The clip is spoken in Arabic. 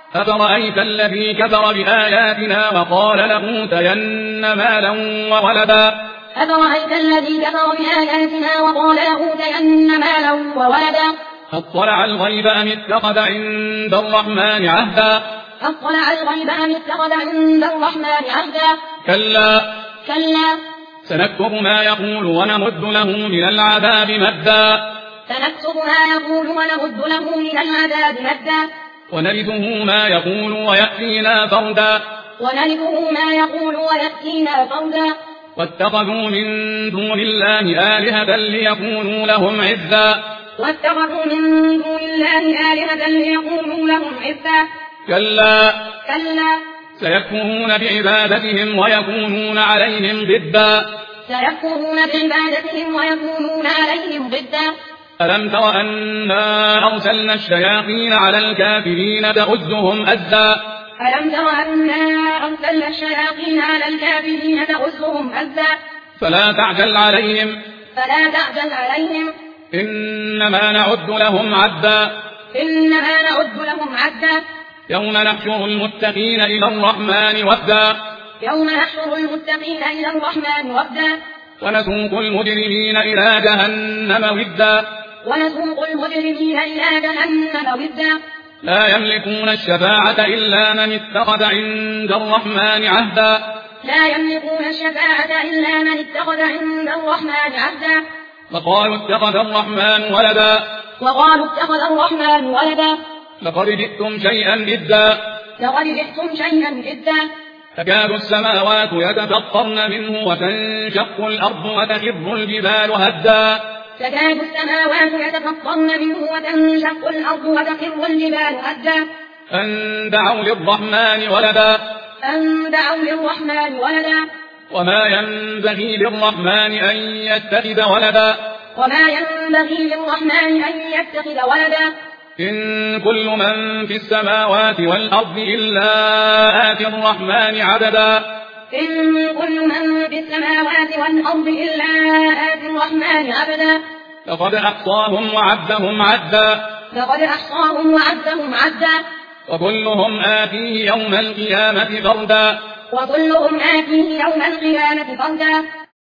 أفرأيت الذي كفر بآياتنا وقال لأوتين مالا وولدا أفرأيت الذي كفر بآياتنا وقال لأوتين مالا وولدا أطلع الغيب أم اتخذ عند الرحمن عهدا أطلع الغيب أم اتخذ عند الرحمن عهدا كلا سنكتب ما يقول ونمد له من العذاب مدا ونرثه ما يقول ويأتينا فردا واتخذوا من دون الله آلهة ليكونوا لهم عزا كلا سيكفرون بعبادتهم ويكونون عليهم ضدا ألم تر أنا أرسلنا الشياطين على الكافرين تؤزهم أزا فلا تعجل عليهم إنما نعد لهم عدا يوم نحشر المتقين إلى الرحمن وفدا ونسوق المجرمين إلى جهنم ودا لا يملكون الشفاعة إلا من اتخذ عند الرحمن عهدا وقالوا اتخذ الرحمن ولدا لقد جئتم شيئا إدا تكاد السماوات يتفطرن منه وتنشق الأرض وتخر الجبال هدا أن دعوا للرحمن ولدا وما ينبغي للرحمن أن يتخذ ولدا إن كل من في السماوات والأرض إلا آتي الرحمن عبدا لقد أحصاهم وعدهم عدا وكلهم آتيه يوم القيامة فردا